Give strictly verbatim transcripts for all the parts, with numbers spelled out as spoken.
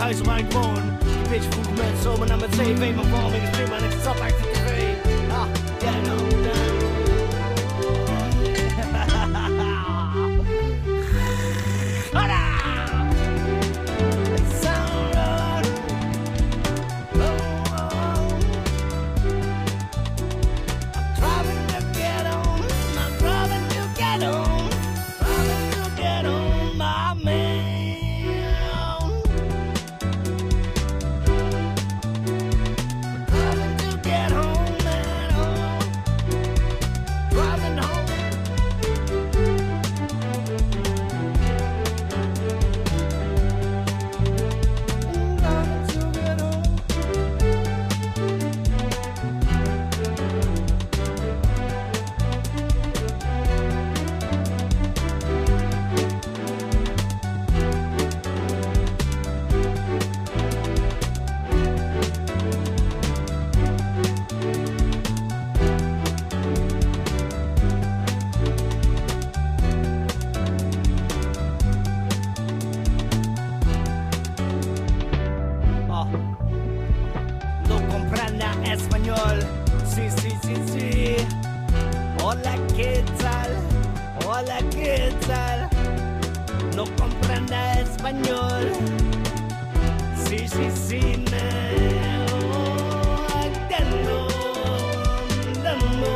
thuis op mijn gewoon. Die bitch vroeg met zomaar naar mijn tv. Mijn vorm in gesprek, maar ik zat achter de tv. Ah, yeah, no, no. Español, sí, sí, sí, sí. Hola, ¿qué tal? Hola, ¿qué tal? No comprenda español. Sí, sí, sí, no. Entiendo, entiendo.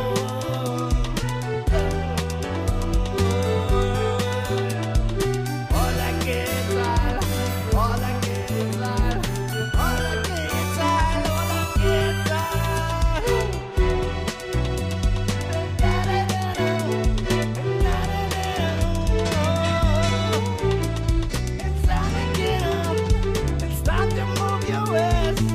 Hola, ¿qué tal? Hola, ¿qué tal? Hola, ¿qué tal? Hola, ¿qué tal? It's time to get up. It's time to move your waist.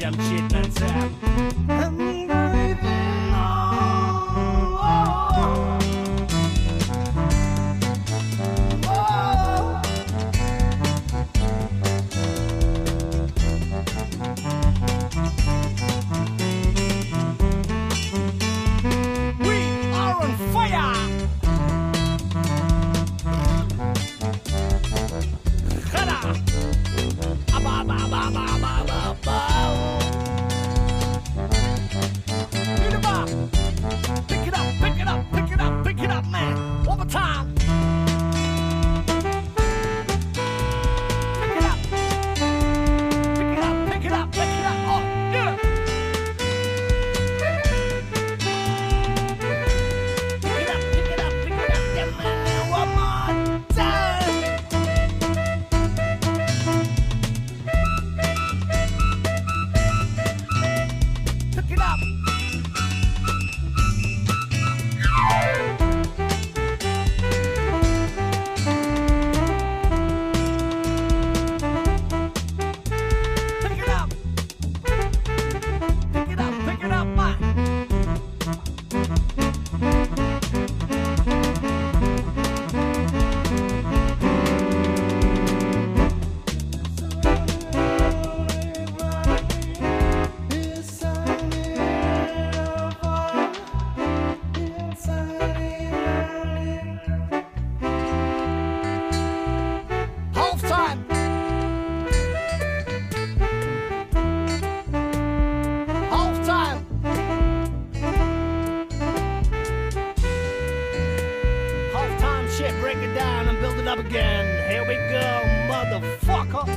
ninja shit, man, Sam. I'm breathing on. Whoa. We are on fire. Pick it up, pick it up, pick it up, pick it up, man. One more time. Pick it up. Pick it up, pick it up, pick it up. Oh, yeah. Pick it up, pick it up, pick it up, yeah, man. One more time. Pick it up. Pick it up. Pick it up, pick it up, man. Half time. Half time. Half time shit, break it down and build it up again. Here we go, motherfucker.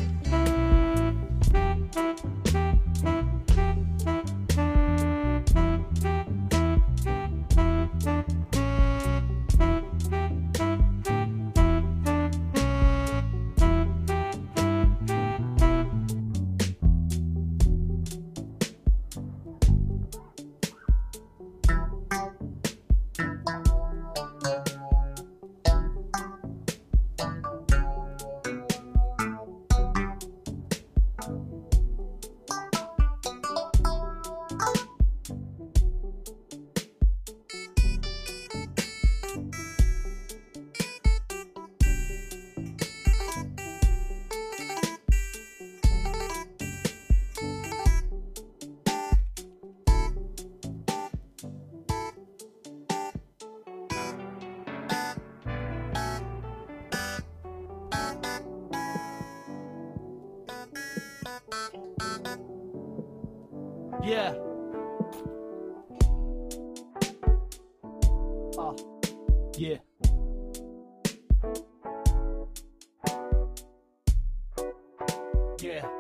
Yeah. Oh, yeah. Yeah.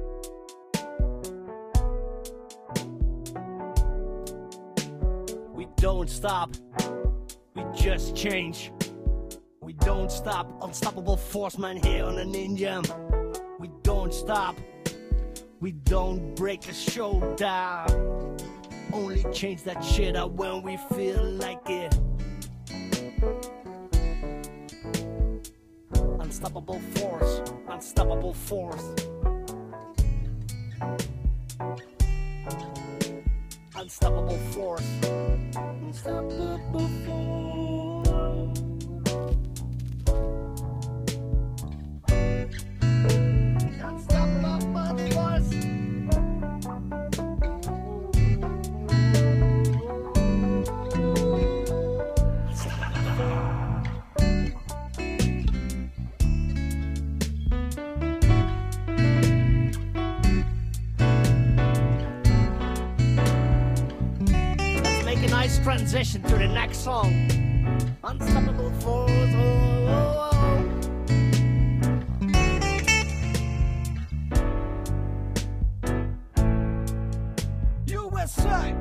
We don't stop. We just change. We don't stop. Unstoppable force, man, here on the Ninja. We don't stop. We don't break a show down. Only change that shit up when we feel like it. Unstoppable force, unstoppable force. Unstoppable force. Unstoppable force. Unstoppable force. Nice transition to the next song. Unstoppable force. Oh, oh, oh. U S A.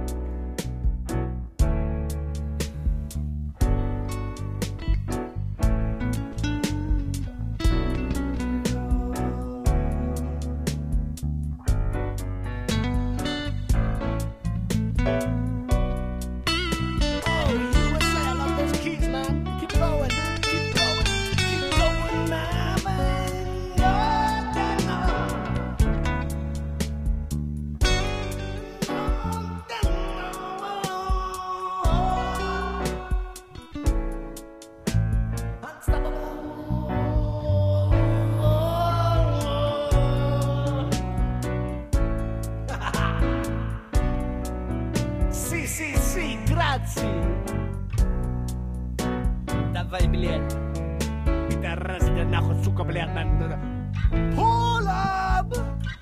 Sì, grazie. Давай, блядь. Пидорасы, нахуй, сука, блядь, надо. Pull up.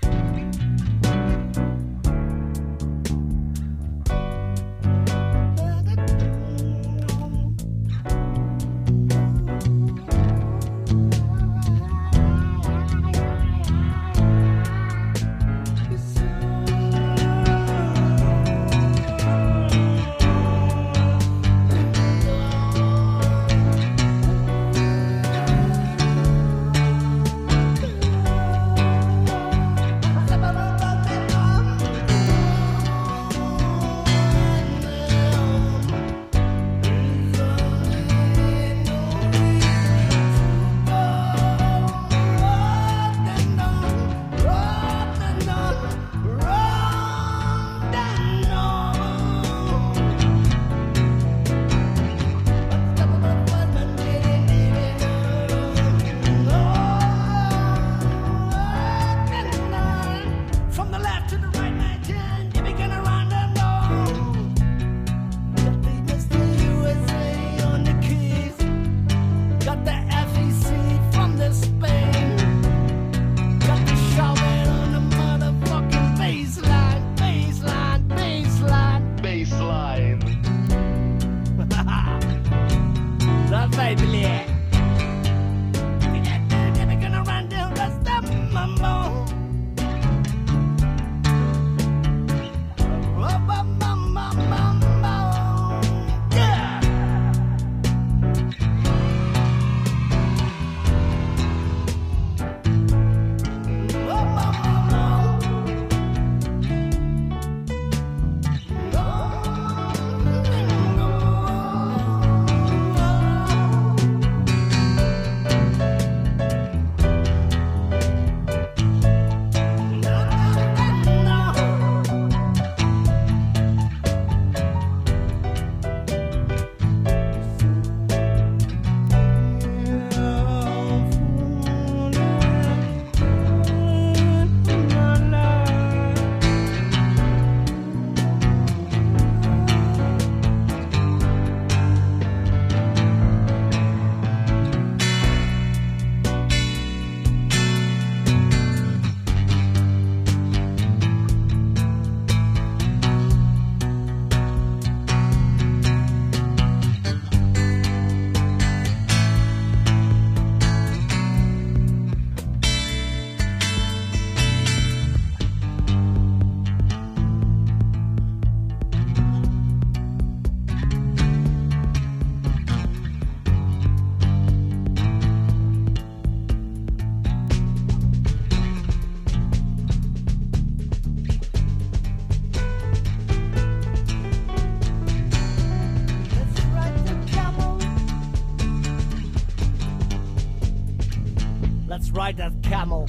Let's ride that camel.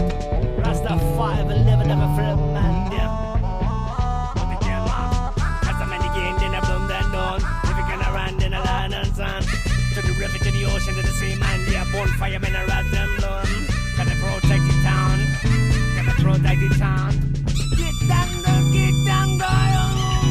Rastafari will live never for a man, yeah. What the hell, man? Cause the many gain, then I boom that down. If you can run, then I land and sun. To the river, to the ocean, to the sea, man, yeah. Bonfire, men, I rat them down. Gotta protect the town. Gotta protect the town. Get down, girl, get down, girl.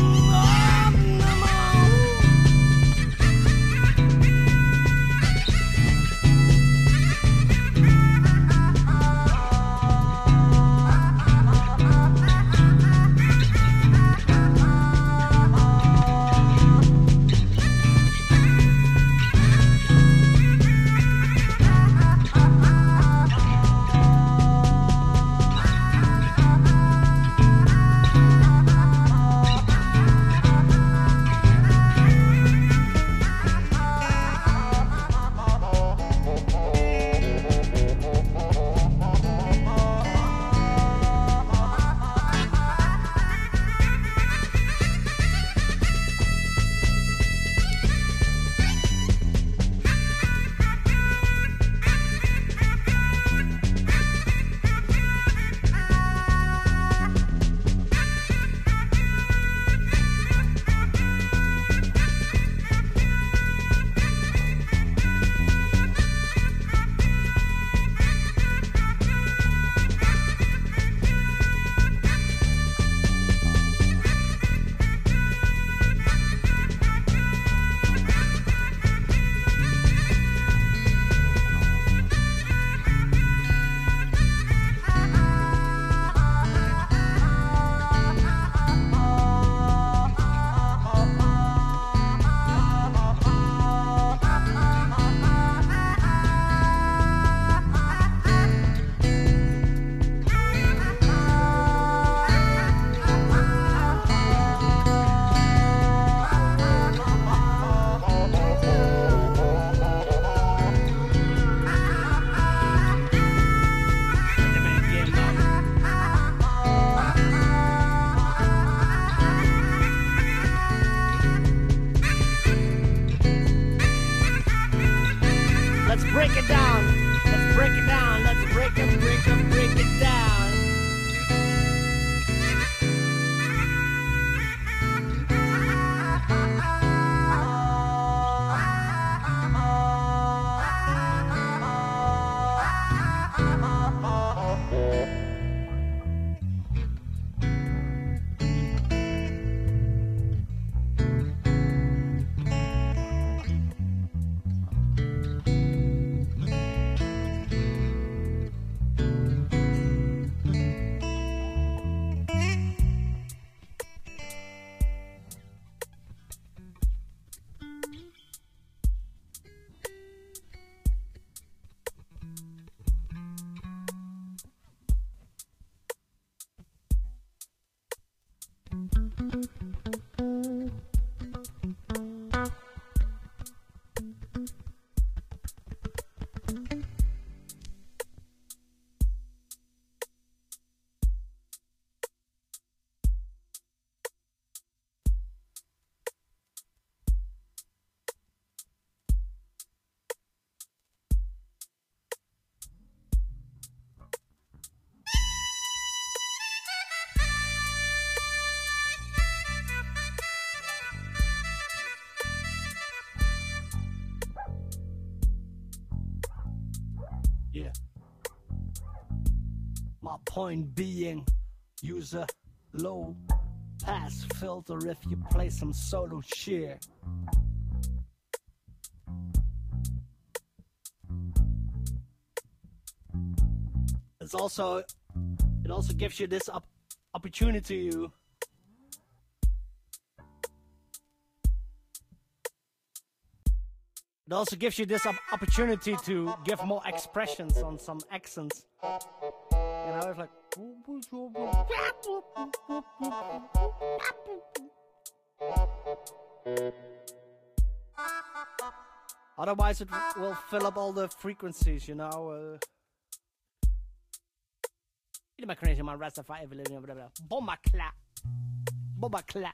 Break it down. Let's break it down. Let's break it, break it, break it down. Yeah. My point being, use a low pass filter if you play some solo shit. It's also, it also gives you this op opportunity to It also gives you this op opportunity to give more expressions on some accents. You know, it's like. Otherwise, it will fill up all the frequencies, you know. Uh, my crazy, my Rastafari, bomba clap, bomba clap.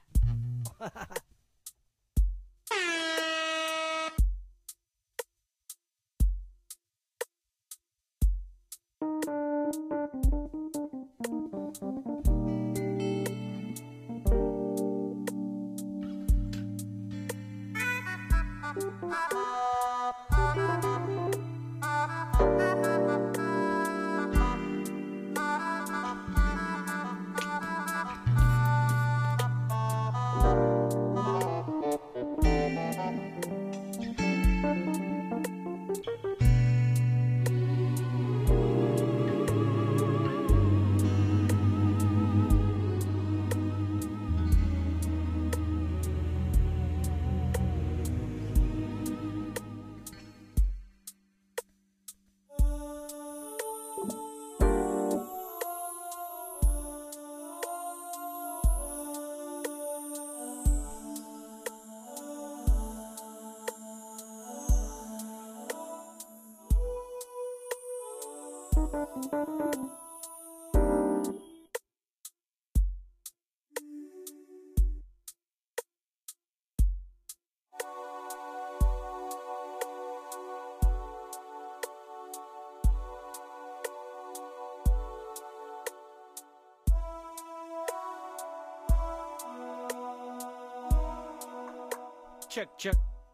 Check, check.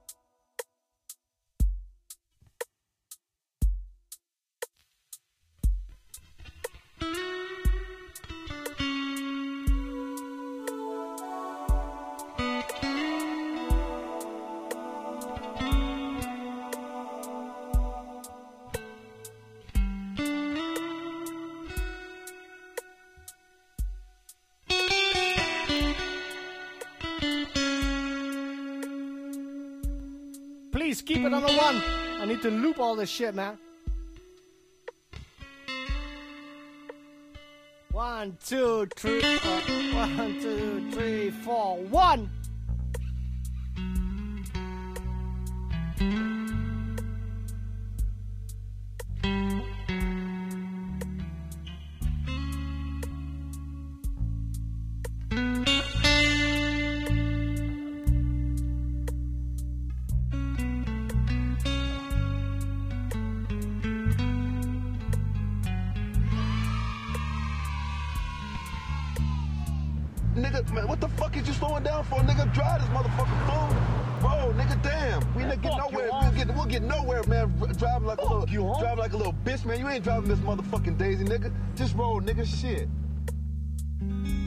Please keep it on the one. I need to loop all this shit, man. One, two, three, four. One, two, three, four, one. Nigga, man, what the fuck is you slowing down for? Nigga, drive this motherfucking phone. Bro, nigga, damn. We ain't get nowhere. We'll get, we'll get nowhere, man. Driving like a little, driving like a little bitch, man. You ain't driving this motherfucking Daisy, nigga. Just roll, nigga, shit.